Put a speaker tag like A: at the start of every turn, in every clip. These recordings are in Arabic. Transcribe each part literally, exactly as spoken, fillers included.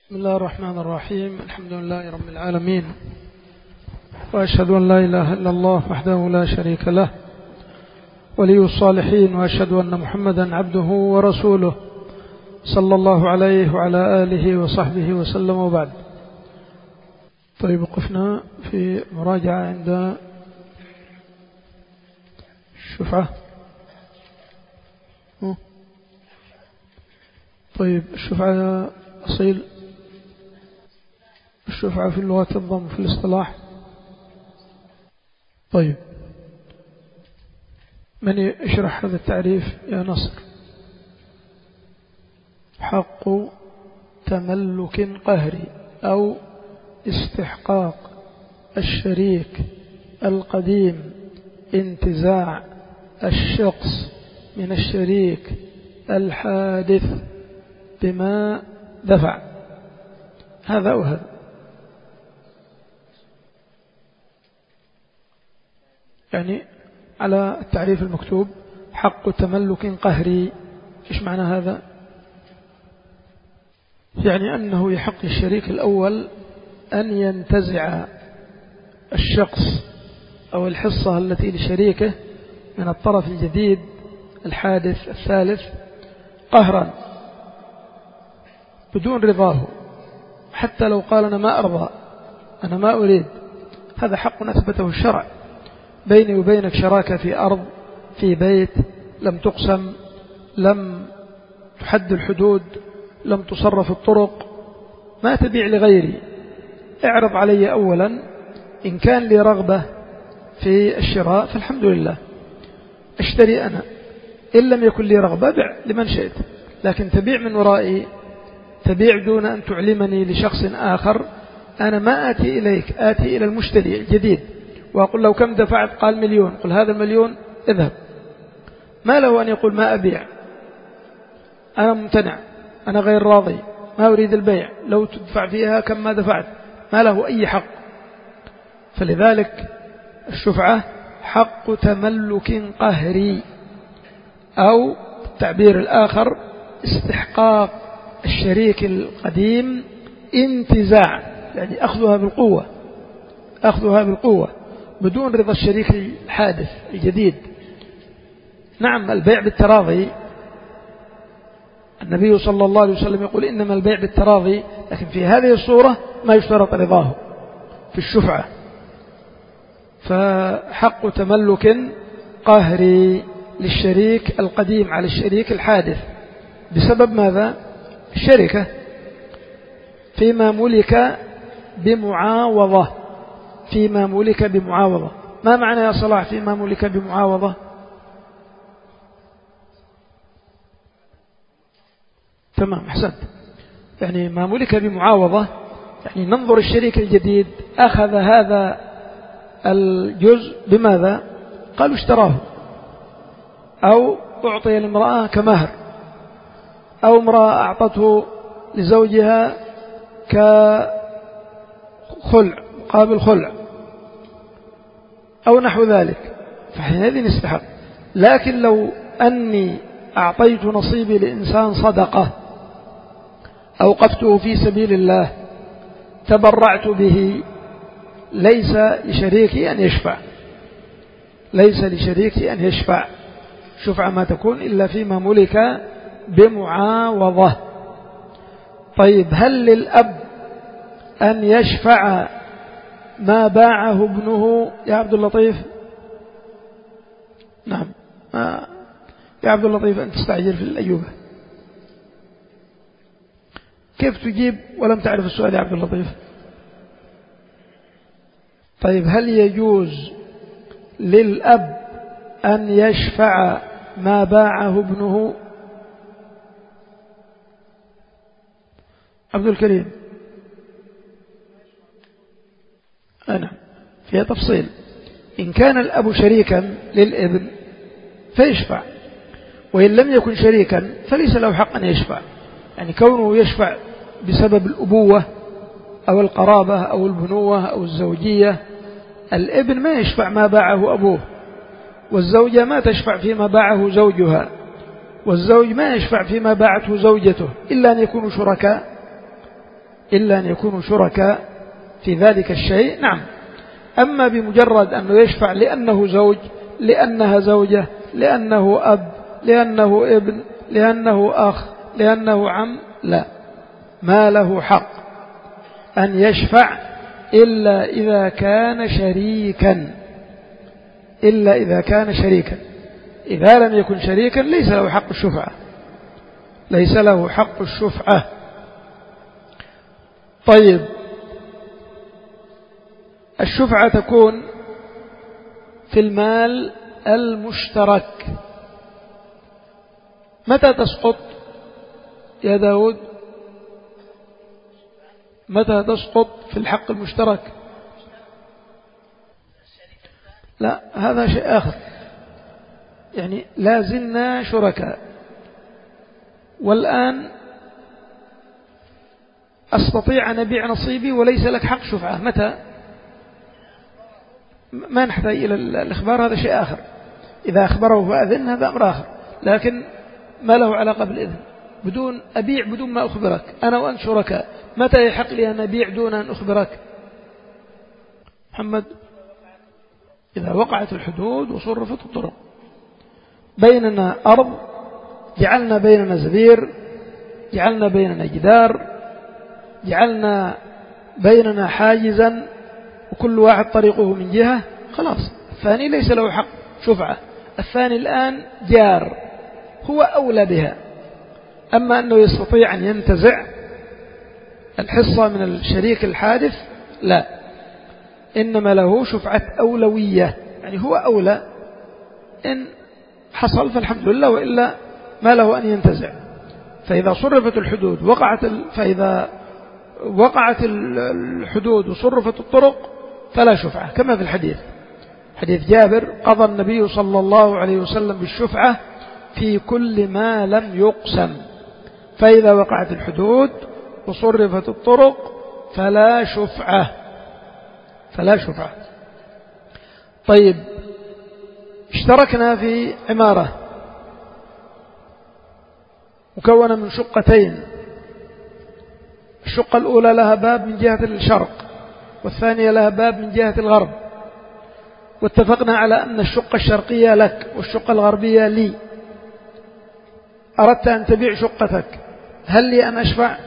A: بسم الله الرحمن الرحيم. الحمد لله رب العالمين، وأشهد أن لا إله إلا الله وحده لا شريك له ولي الصالحين، وأشهد أن محمدا عبده ورسوله صلى الله عليه وعلى آله وصحبه وسلم، وبعد. طيب، وقفنا في مراجعة عند الشفعة. طيب، الشفعة أصيل الشفعة في اللغة الضم في الاصطلاح. طيب، من يشرح هذا التعريف يا نصر؟ حق تملك قهري أو استحقاق الشريك القديم انتزاع الشخص من الشريك الحادث بما دفع. هذا وهذا. يعني على التعريف المكتوب حق تملك قهري. إيش معنى هذا؟ يعني أنه يحق الشريك الأول أن ينتزع الشخص أو الحصة التي لشريكه من الطرف الجديد الحادث الثالث قهرا بدون رضاه، حتى لو قال أنا ما أرضى، أنا ما أريد. هذا حق أثبته الشرع. بيني وبينك شراكة في أرض، في بيت، لم تقسم، لم تحد الحدود، لم تصرف الطرق، ما تبيع لغيري. اعرض علي أولا، إن كان لي رغبة في الشراء فالحمد لله اشتري أنا، إن لم يكن لي رغبة بع لمن شئت. لكن تبيع من ورائي، تبيع دون أن تعلمني لشخص آخر. أنا ما آتي إليك، آتي إلى المشتري الجديد وأقول له كم دفعت؟ قال مليون. قل هذا المليون اذهب. ما له أن يقول ما أبيع، أنا ممتنع، أنا غير راضي، ما أريد البيع، لو تدفع فيها كم ما دفعت. ما له أي حق. فلذلك الشفعة حق تملك قهري، أو التعبير الآخر استحقاق الشريك القديم انتزاع، يعني أخذها بالقوة، أخذها بالقوة بدون رضا الشريك الحادث الجديد. نعم، البيع بالتراضي، النبي صلى الله عليه وسلم يقول إنما البيع بالتراضي، لكن في هذه الصورة ما يشترط رضاه في الشفعة. فحق تملك قهري للشريك القديم على الشريك الحادث بسبب ماذا؟ الشركة فيما ملك بمعاوضة. فيما ملك بمعاوضة. ما معنى يا صلاح فيما ملك بمعاوضة؟ تمام، أحسنت. يعني ما ملك بمعاوضة، يعني ننظر الشريك الجديد أخذ هذا الجزء بماذا؟ قالوا اشتراه، أو أعطي لامرأة كمهر، أو امرأة أعطته لزوجها كخلع قابل خلع أو نحو ذلك، فحينئذ يستحق. لكن لو أني أعطيت نصيبي لإنسان صدقة، أوقفته في سبيل الله، تبرعت به، ليس لشريكي أن يشفع، ليس لشريكي أن يشفع. شفعة ما تكون إلا فيما ملك بمعاوضة. طيب، هل للأب أن يشفع ما باعه ابنه يا عبد اللطيف؟ نعم. ما يا عبد اللطيف أن تستعجل في الأيوبة. كيف تجيب ولم تعرف السؤال يا عبد اللطيف؟ طيب، هل يجوز للأب أن يشفع ما باعه ابنه؟ عبد الكريم. أنا فيها تفصيل. إن كان الأب شريكا للابن فيشفع، وإن لم يكن شريكا فليس له حق أن يشفع. يعني كونه يشفع بسبب الأبوة أو القرابة أو البنوة أو الزوجية. الابن ما يشفع ما باعه أبوه، والزوجة ما تشفع فيما باعه زوجها، والزوج ما يشفع فيما باعته زوجته، إلا أن يكونوا شركاء. إلا أن يكونوا شركاء في ذلك الشيء، نعم. أما بمجرد أنه يشفع لأنه زوج، لأنها زوجة، لأنه أب، لأنه ابن، لأنه أخ، لأنه عم، لا، ما له حق أن يشفع إلا إذا كان شريكا، إلا إذا كان شريكا. إذا لم يكن شريكا ليس له حق الشفعة، ليس له حق الشفعة. طيب، الشفعة تكون في المال المشترك. متى تسقط يا داود؟ متى تسقط في الحق المشترك؟ لا، هذا شيء آخر. يعني لا زلنا شركاء، والآن أستطيع أن أبيع نصيبي وليس لك حق شفعة. متى؟ ما نحتاج إلى الإخبار، هذا شيء آخر. إذا أخبره فأذن هذا أمر آخر، لكن ما له علاقة بالإذن. بدون أبيع بدون ما أخبرك، أنا وأنت شركاء، متى يحق لي أن أبيع دون أن أخبرك؟ محمد، إذا وقعت الحدود وصرفت الطرق. بيننا أرض، جعلنا بيننا زبير، جعلنا بيننا جدار، جعلنا بيننا حاجزا، وكل واحد طريقه من جهة، خلاص الثاني ليس له حق شفعة. الثاني الآن جار، هو أولى بها. أما أنه يستطيع أن ينتزع الحصة من الشريك الحادث، لا، إنما له شفعة أولوية، يعني هو أولى. إن حصل فالحمد لله، وإلا ما له أن ينتزع. فإذا صرفت الحدود وقعت ال... فإذا وقعت الحدود وصرفت الطرق فلا شفعة، كما في الحديث، حديث جابر: قضى النبي صلى الله عليه وسلم بالشفعة في كل ما لم يقسم، فإذا وقعت الحدود وصرفت الطرق فلا شفعة، فلا شفعة. طيب، اشتركنا في عمارة مكونة من شقتين، الشقة الأولى لها باب من جهة الشرق، والثانية لها باب من جهة الغرب، واتفقنا على أن الشقة الشرقية لك والشقة الغربية لي. أردت أن تبيع شقتك، هل لي أن أشفع؟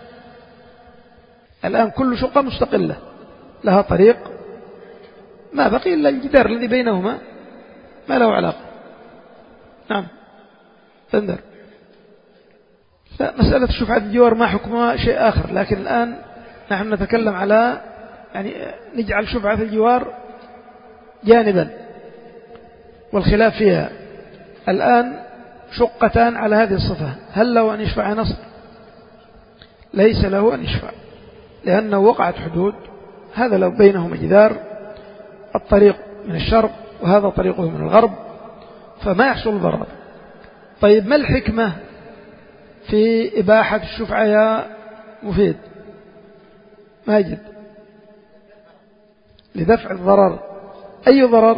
A: الآن كل شقة مستقلة لها طريق، ما بقي إلا الجدار الذي بينهما، ما له علاقة. نعم، تندر. لا، مسألة شفعة الجوار ما حكمها شيء آخر، لكن الآن نحن نتكلم على يعني نجعل شفعة الجوار جانبا والخلاف فيها. الآن شقتان على هذه الصفة، هل له أن يشفع نصر؟ ليس له أن يشفع، لأنه وقعت حدود، هذا لو بينهما جدار، الطريق من الشرق وهذا طريقه من الغرب، فما يحصل ضرر. طيب، ما الحكمة في إباحة الشفعة يا مفيد ماجد؟ لدفع الضرر. أي ضرر؟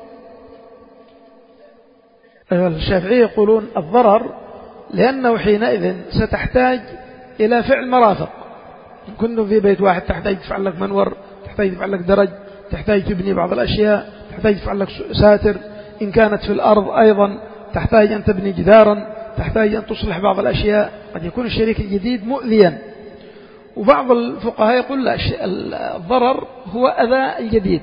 A: الشافعية يقولون الضرر لأنه حينئذ ستحتاج إلى فعل مرافق. إن كنت في بيت واحد تحتاج تفعل لك منور، تحتاج تفعل لك درج، تحتاج تبني بعض الأشياء، تحتاج تفعل لك ساتر. إن كانت في الأرض أيضا تحتاج أن تبني جدارا، تحتاج أن تصلح بعض الأشياء. قد يكون الشريك الجديد مؤذيا، وبعض الفقهاء يقول لا، الضرر هو أذى الجديد،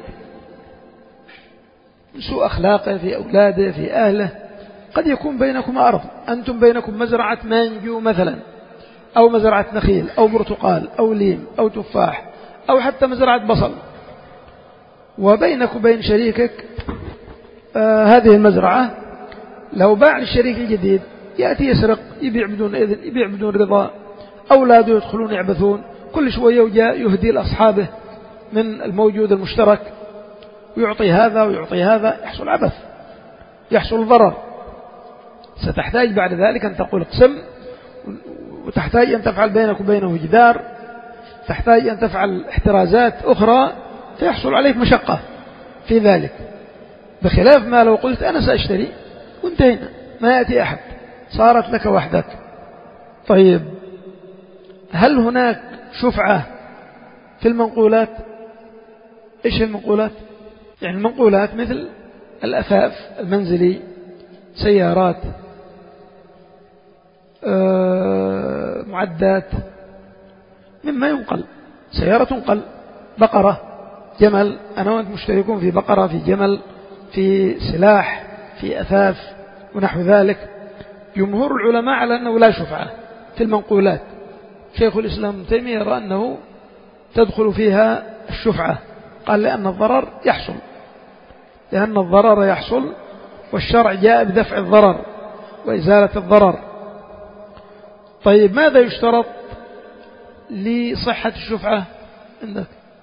A: سوء أخلاقه في أولاده في أهله. قد يكون بينكم أرض، أنتم بينكم مزرعة مانجو مثلا، أو مزرعة نخيل أو برتقال أو ليم أو تفاح أو حتى مزرعة بصل، وبينك وبين شريكك آه هذه المزرعة. لو باع الشريك الجديد يأتي يسرق، يبيع بدون إذن، يبيع بدون رضا، أولاده يدخلون يعبثون، كل شوية وجاء يهدي لأصحابه من الموجود المشترك، ويعطي هذا ويعطي هذا، يحصل عبث، يحصل ضرر. ستحتاج بعد ذلك أن تقول اقسم، وتحتاج أن تفعل بينك وبينه جدار، تحتاج أن تفعل احترازات أخرى، فيحصل عليك مشقة في ذلك، بخلاف ما لو قلت أنا سأشتري وانتهينا، ما يأتي أحد، صارت لك وحدك. طيب، هل هناك شفعة في المنقولات. إيش المنقولات؟ يعني المنقولات مثل الأثاث المنزلي، سيارات، معدات، مما ينقل. سيارة تنقل، بقرة، جمل، أنا وأنت مشتركون في بقرة، في جمل، في سلاح، في أثاث ونحو ذلك. جمهور العلماء على أنه لا شفعة في المنقولات. شيخ الإسلام ابن تيمية يرى أنه تدخل فيها الشفعة، قال لأن الضرر يحصل، لأن الضرر يحصل والشرع جاء بدفع الضرر وإزالة الضرر. طيب ماذا يشترط لصحة الشفعة عندك؟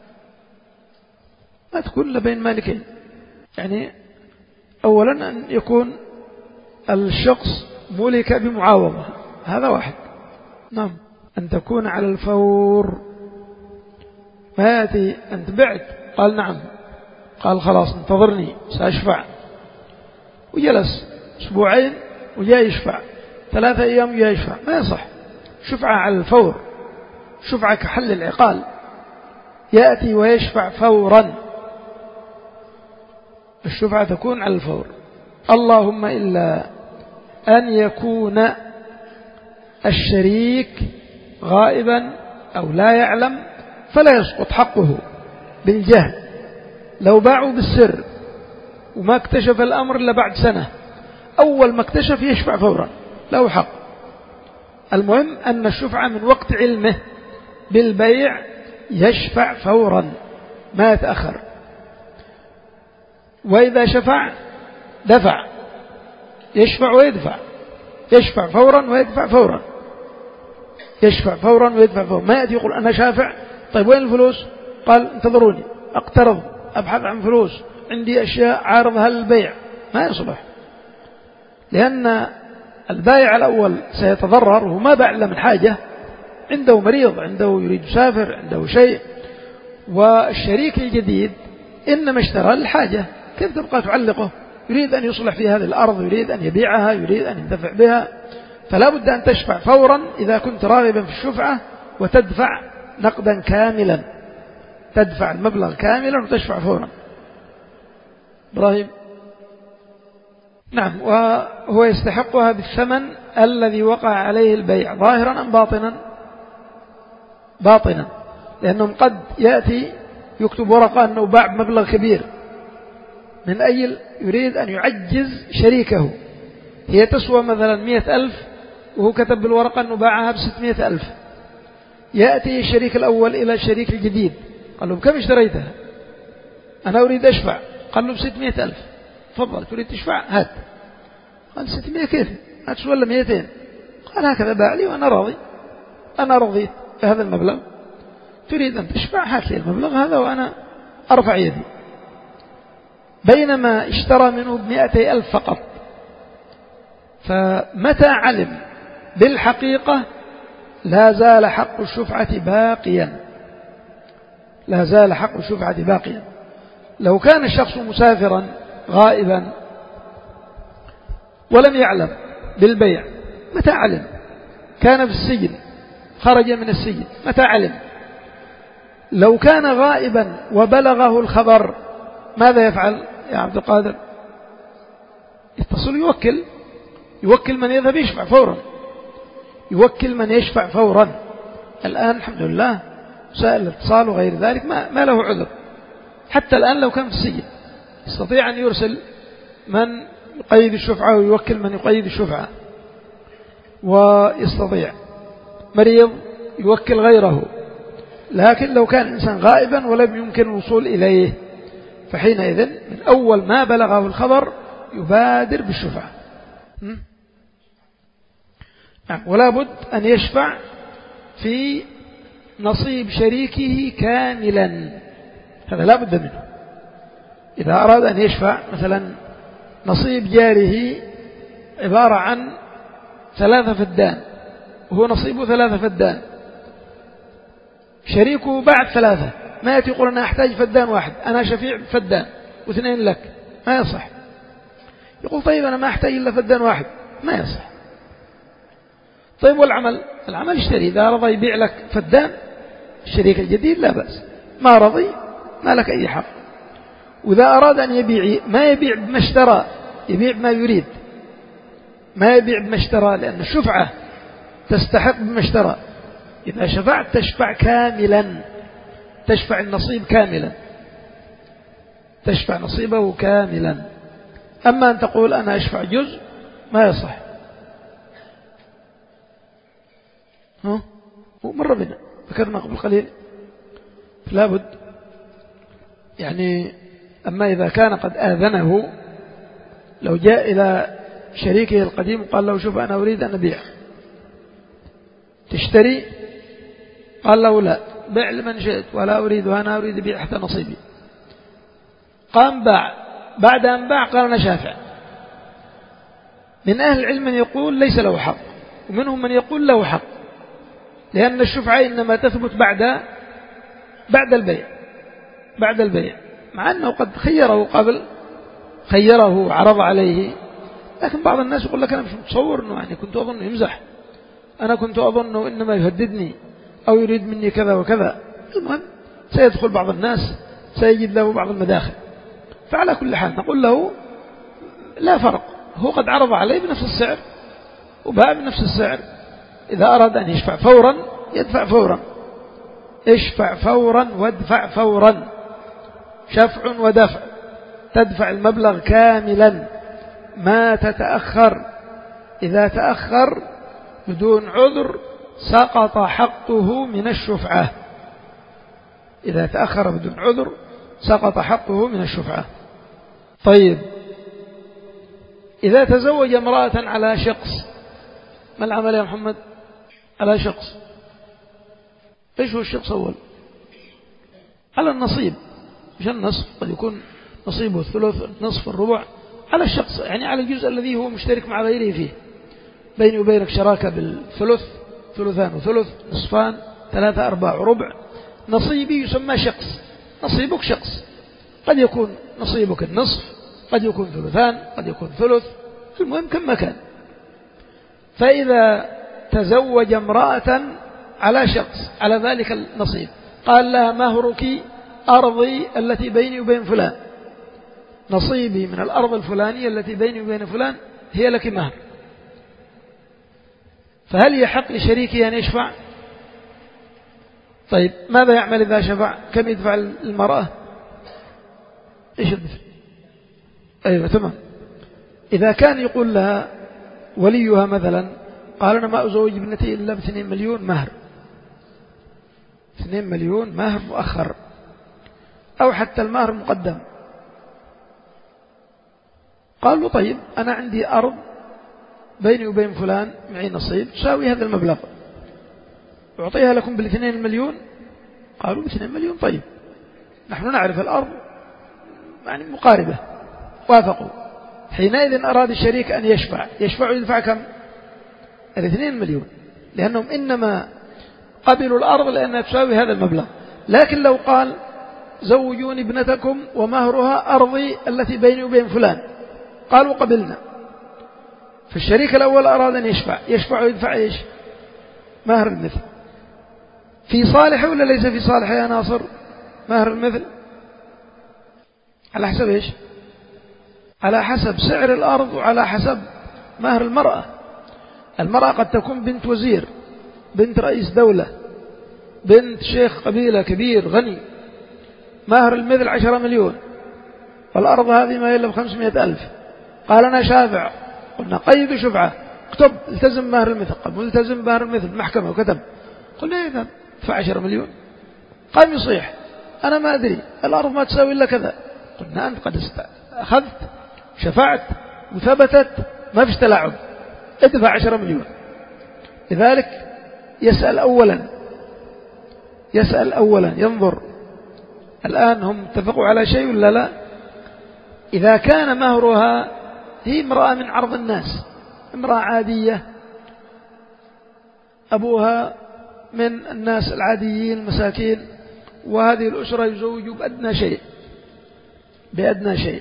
A: ما تكون لبين مالكين. يعني أولا أن يكون الشخص ملك بمعاوضة، هذا واحد. نعم. أن تكون على الفور، ما يأتي أنت بعت، قال نعم، قال خلاص انتظرني سأشفع، وجلس أسبوعين وجاء يشفع، ثلاثة أيام وجاء يشفع، ما يصح. شفعة على الفور، شفعة كحل العقال، يأتي ويشفع فورا. الشفعة تكون على الفور. اللهم إلا أن يكون الشريك غائبا أو لا يعلم فلا يسقط حقه بالجهل. لو باعوا بالسر وما اكتشف الأمر إلا بعد سنة، أول ما اكتشف يشفع فورا، له حق. المهم أن الشفعة من وقت علمه بالبيع يشفع فورا، ما يتأخر. وإذا شفع دفع، يشفع ويدفع، يشفع فورا ويدفع فورا، يشفع فورا ويدفع فورا. ما يأتي يقول أنا شافع، طيب وين الفلوس؟ قال انتظروني أقترض، أبحث عن فلوس، عندي أشياء عارضها للبيع. ما يصلح، لأن البائع الأول سيتضرر وهو ما باع إلا من حاجة، عنده مريض، عنده يريد يسافر، عنده شيء. والشريك الجديد إنما اشترى الحاجة، كيف تبقى تعلقه؟ يريد أن يصلح في هذه الأرض، يريد أن يبيعها، يريد أن ينتفع بها. فلا بد أن تشفع فورا إذا كنت راغبا في الشفعة، وتدفع نقدا كاملا، تدفع المبلغ كاملا وتشفع فورا. إبراهيم. نعم. وهو يستحقها بالثمن الذي وقع عليه البيع ظاهرا أم باطنا؟ باطنا، لأنهم قد يأتي يكتب ورقة أنه باع بمبلغ كبير من أجل يريد أن يعجز شريكه، هي تسوى مثلا مئة ألف وهو كتب بالورقة أنه باعها بستمائة ألف. يأتي الشريك الأول إلى الشريك الجديد، قال له بكم اشتريتها؟ أنا أريد أشفع. قال له بستمائة ألف. تفضل، تريد تشفع؟ هات. قال ستمائة كيف؟ هات ولا مئتين؟ قال هكذا باع لي وأنا راضي، أنا رضيت بهذا المبلغ، تريد أن تشفع؟ هات لي المبلغ هذا وأنا أرفع يدي. بينما اشترى منه بمئتي ألف فقط. فمتى علم بالحقيقة لا زال حق الشفعة باقيا، لا زال حق الشفعة باقيا. لو كان الشخص مسافرا غائبا ولم يعلم بالبيع، متى علم؟ كان في السجن، خرج من السجن، متى علم؟ لو كان غائبا وبلغه الخبر ماذا يفعل يا عبد القادر؟ يتصل، يوكل يوكل من يذهب يشفع فورا، يوكل من يشفع فورا. الآن الحمد لله وسائل الاتصال وغير ذلك ما, ما له عذر. حتى الآن لو كان في السجن يستطيع أن يرسل من يقيد الشفعة ويوكل من يقيد الشفعة، ويستطيع مريض يوكل غيره. لكن لو كان إنسان غائبا ولم يمكن الوصول إليه، فحينئذ من أول ما بلغه الخبر يبادر بالشفعة. نعم. ولا بد أن يشفع في نصيب شريكه كاملا، هذا لا بد منه. إذا أراد أن يشفع مثلا نصيب جاره عبارة عن ثلاثة فدان وهو نصيبه ثلاثة فدان، شريكه بعد ثلاثة، ما يأتي يقول أنا أحتاج فدان واحد، أنا شفيع فدان واثنين لك، ما يصح. يقول طيب أنا ما أحتاج إلا فدان واحد، ما يصح. طيب والعمل؟ العمل اشتري، إذا رضى يبيع لك فدان الشريك الجديد لا بأس، ما رضي ما لك أي حق. وإذا أراد أن يبيع ما يبيع بما اشترى، يبيع بما يريد، ما يبيع بما اشترى، لأن الشفعة تستحق بما اشترى. إذا شفعت تشفع كاملا، تشفع النصيب كاملا، تشفع نصيبه كاملا. أما أن تقول أنا أشفع جزء ما يصح. ها مر بنا ذكرنا قبل قليل، لا بد يعني. أما إذا كان قد آذنه، لو جاء إلى شريكه القديم وقال له شوف أنا أريد أن أبيع، تشتري؟ قال له لا، بيع لمن شئت ولا أريد، وأنا أريد أبيع حتى نصيبي. قام باع، بعد أن باع قال أنا شافع. من أهل العلم من يقول ليس له حق، ومنهم من يقول له حق، لأن الشفعة إنما تثبت بعد بعد البيع، بعد البيع، مع أنه قد خيره قبل، خيره عرض عليه. لكن بعض الناس يقول لك أنا مش متصور أنه يعني كنت أظن يمزح، أنا كنت أظن إنما يهددني أو يريد مني كذا وكذا. المهم سيدخل بعض الناس سيجد له بعض المداخل. فعلى كل حال نقول له لا فرق، هو قد عرض عليه بنفس السعر وباع بنفس السعر. إذا أراد أن يشفع فورا يدفع فورا، اشفع فورا وادفع فورا، شفع ودفع، تدفع المبلغ كاملا ما تتأخر. إذا تأخر بدون عذر سقط حقه من الشفعة، إذا تأخر بدون عذر سقط حقه من الشفعة. طيب إذا تزوج امرأة على شخص، ما العمل يا محمد؟ على شخص، إيش هو الشخص أول؟ على النصيب، مش النصف، قد يكون نصيبه الثلث، نصف، الربع، على الشخص، يعني على الجزء الذي هو مشترك مع غيره فيه. بيني وبينك شراكة بالثلث، ثلثان وثلث، نصفان، ثلاثة أرباع وربع. نصيبي يسمى شخص، نصيبك شخص، قد يكون نصيبك النصف، قد يكون ثلثان، قد يكون ثلث، المهم كم كان. فإذا تزوج امرأة على شخص على ذلك النصيب، قال لها مهرك أرضي التي بيني وبين فلان، نصيبي من الأرض الفلانية التي بيني وبين فلان هي لك مهر. فهل يحق لشريكي أن يشفع؟ طيب ماذا يعمل إذا شفع؟ كم يدفع المرأة؟ إيش الدفع؟ أيوة تمام. إذا كان يقول لها وليها مثلا، قال أنا ما أزوج ابنتي إلا باثنين مليون مهر، اثنين مليون مهر مؤخر، أو حتى المهر مقدم. قال له طيب أنا عندي أرض بيني وبين فلان معي نصيب تساوي هذا المبلغ، أعطيها لكم بالاثنين مليون. قالوا باثنين مليون طيب، نحن نعرف الأرض يعني مقاربة، وافقوا. حينئذ أراد الشريك أن يشفع، يشفع يدفع كم؟ الاثنين مليون، لأنهم إنما قبلوا الأرض لأنها تساوي هذا المبلغ. لكن لو قال زوجوني ابنتكم ومهرها أرضي التي بيني وبين فلان، قالوا قبلنا. فالشريك الأول أراد أن يشفع، يشفع ويدفع إيش؟ مهر المثل. في صالحه ولا ليس في صالحه يا ناصر مهر المثل؟ على حسب إيش؟ على حسب سعر الأرض وعلى حسب مهر المرأة. المرأة قد تكون بنت وزير، بنت رئيس دولة، بنت شيخ قبيلة كبير غني، مهر المثل عشرة مليون، والأرض هذه ما يلا بخمسمائة ألف. قال أنا شافع، قلنا قيد شفعة، اكتب التزم مهر المثل. قال ملتزم مهر المثل، محكمة وكتب. قلنا إذا دفع عشرة مليون. قام يصيح أنا ما أدري الأرض ما تساوي إلا كذا. قلنا أنت قد أخذت شفعت وثبتت، ما فيش تلاعب، ادفع عشرة مليون. لذلك يسأل أولا، يسأل أولا ينظر الآن هم اتفقوا على شيء ولا لا. إذا كان مهرها هي امرأة من عرض الناس، امرأة عادية، أبوها من الناس العاديين المساكين، وهذه الأسرة يزوج بأدنى شيء بأدنى شيء،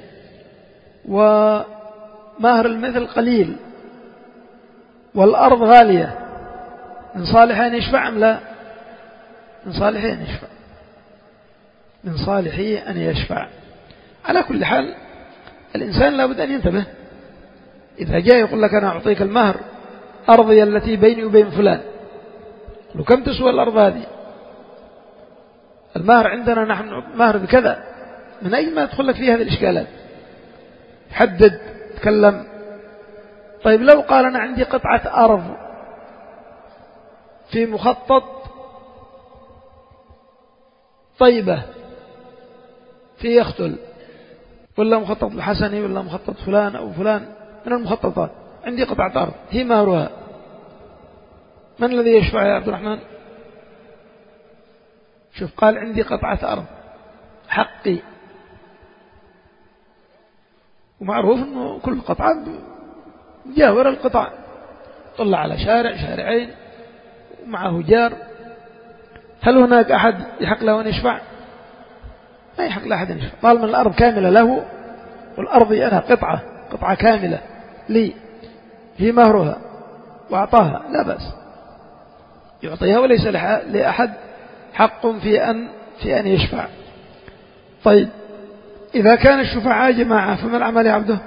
A: ومهر المثل قليل، والأرض غالية، من صالح أن يشفع أم لا؟ من صالحه أن يشفع من صالحه أن يشفع. على كل حال الإنسان لابد أن ينتبه. إذا جاء يقول لك أنا أعطيك المهر أرضي التي بيني وبين فلان، لو كم تسوى الأرض هذه؟ المهر عندنا نحن مهر بكذا. من أي ما يدخل لك في هذه الإشكالات؟ حدد، تكلم. طيب لو قال أنا عندي قطعة أرض في مخطط طيبة في يختل، ولا مخطط الحسني، ولا مخطط فلان أو فلان من المخططات، عندي قطعة أرض هي مهرها، من الذي يشفع يا عبد الرحمن؟ شوف، قال عندي قطعة أرض حقي، ومعروف أنه كل قطعة جاور القطع، طلع على شارع شارعين ومعه جار، هل هناك أحد يحق له أن يشفع؟ ما يحق له أحد أن يشفع طالما الأرض كاملة له، والأرض أنا قطعة قطعة كاملة لي هي مهرها وأعطاها، لا بأس يعطيها، وليس لأحد حق في أن في أن يشفع. طيب إذا كان الشفعاء جماعة فما العمل يا عبده؟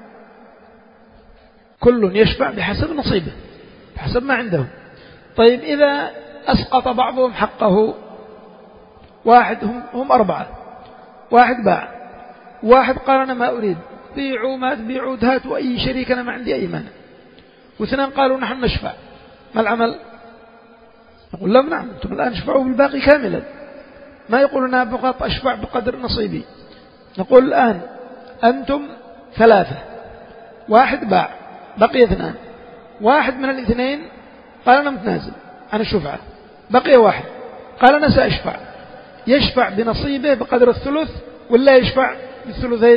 A: كل يشفع بحسب نصيبه بحسب ما عنده. طيب إذا أسقط بعضهم حقه، واحد هم, هم أربعة، واحد باع، واحد قال أنا ما أريد، بيعوا ما تبيعوا هاتوا أي شريك أنا ما عندي أي مانع، واثنان قالوا نحن نشفع، ما العمل؟ نقول لهم نعم أنتم الآن اشفعوا بالباقي كاملا، ما يقولون أنا فقط أشفع بقدر نصيبي. نقول الآن أنتم ثلاثة، واحد باع بقي اثنان، واحد من الاثنين قال أنا متنازل عن الشفعة، بقي واحد قال أنا سأشفع، يشفع بنصيبه بقدر الثلث ولا يشفع بالثلثين؟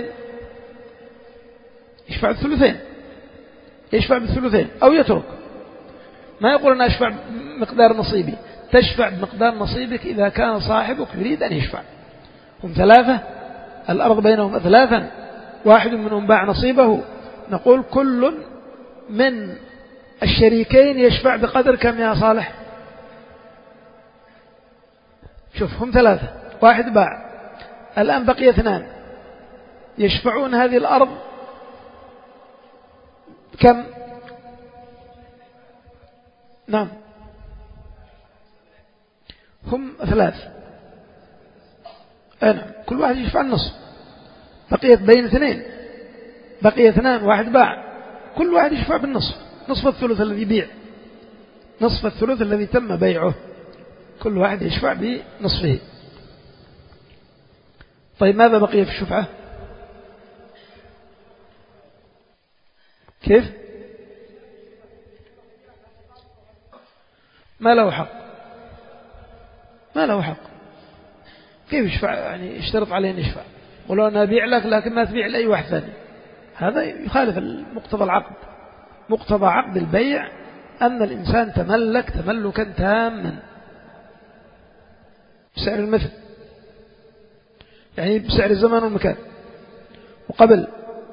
A: يشفع بالثلثين يشفع بالثلثين أو يترك، ما يقول أنا أشفع بمقدار نصيبي. تشفع بمقدار نصيبك إذا كان صاحبك يريد أن يشفع. هم ثلاثة، الأرض بينهم ثلاثا، واحد منهم باع نصيبه، نقول كل من الشريكين يشفع بقدر كم يا صالح؟ شوف، هم ثلاثة، واحد باع، الآن بقي اثنان، يشفعون هذه الأرض كم؟ نعم هم ثلاث، نعم كل واحد يشفع النصف، بقيت بين اثنين، بقي اثنان، واحد باع، كل واحد يشفع بالنصف، نصف الثلث الذي يبيع، نصف الثلث الذي تم بيعه، كل واحد يشفع بنصفه. طيب ماذا بقي في الشفعة؟ كيف؟ ما له حق، ما له حق، كيف يشفع؟ يعني يشترط عليه أن يشفع، ولو أنا أبيع لك لكن ما تبيع لأي واحد ثاني، هذا يخالف مقتضى العقد. مقتضى عقد البيع أن الإنسان تملك تملكا تاما بسعر المثل، يعني بسعر الزمان والمكان. وقبل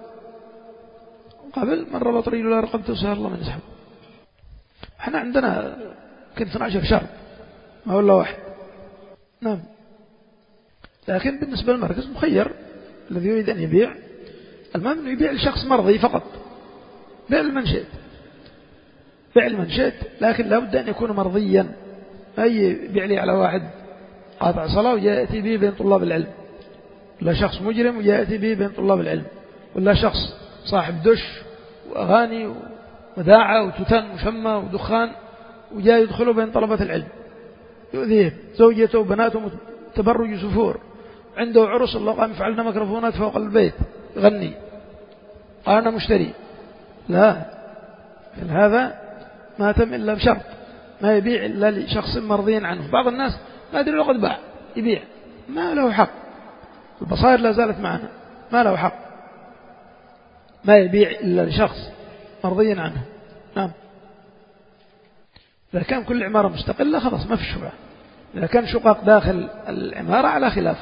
A: وقبل من ربط رجل لا رقبته سهل الله من يسحب. احنا عندنا كان اثني عشر شهر ما هو إلا واحد. نعم، لكن بالنسبة للمركز مخير، الذي يريد أن يبيع المهم أنه يبيع لشخص مرضي فقط، بيع لمن شئت، بيع لمن شئت، لكن لابد أن يكون مرضيا، ما يبيع لي على واحد قاطع صلاة ويأتي به بين طلاب العلم، ولا شخص مجرم ويأتي به بين طلاب العلم، ولا شخص صاحب دش وأغاني وداعة وتتن وشمة ودخان وجاء يدخله بين طلبة العلم، يؤذيهم، زوجته وبناته تبرج سفور، عنده عرس الله قام فعلنا ميكروفونات فوق البيت غني، قال أنا مشتري، لا، هذا ما تم إلا بشرط، ما يبيع إلا لشخص مرضي عنه. بعض الناس ما أدري لو قد باع يبيع، ما له حق، البصائر لا زالت معنا، ما له حق، ما يبيع إلا لشخص مرضي عنه. نعم، إذا كان كل عمارة مستقلة خلاص ما في شبهة، إذا كان شقق داخل العمارة على خلاف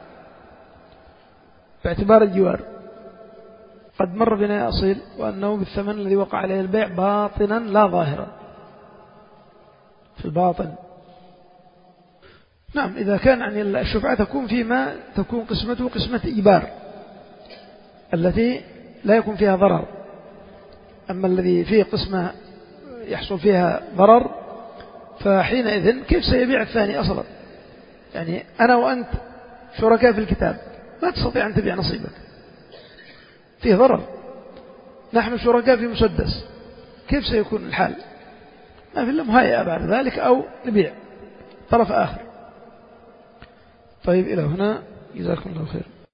A: باعتبار الجوار. قد مر بنا أصيل وأنه بالثمن الذي وقع عليه البيع باطنا لا ظاهرا، في الباطن نعم، إذا كان يعني الشفعة تكون فيما تكون قسمته قسمة إيبار التي لا يكون فيها ضرر. أما الذي فيه قسمة يحصل فيها ضرر فحينئذ كيف سيبيع الثاني أصلا؟ يعني أنا وأنت شركاء في الكتاب، ما تستطيع أن تبيع نصيبك، فيه ضرر. نحن شركاء في مسدس، كيف سيكون الحال؟ ما في إلا مهيئة بعد ذلك أو نبيع طرف آخر. طيب إلى هنا، جزاكم الله خير.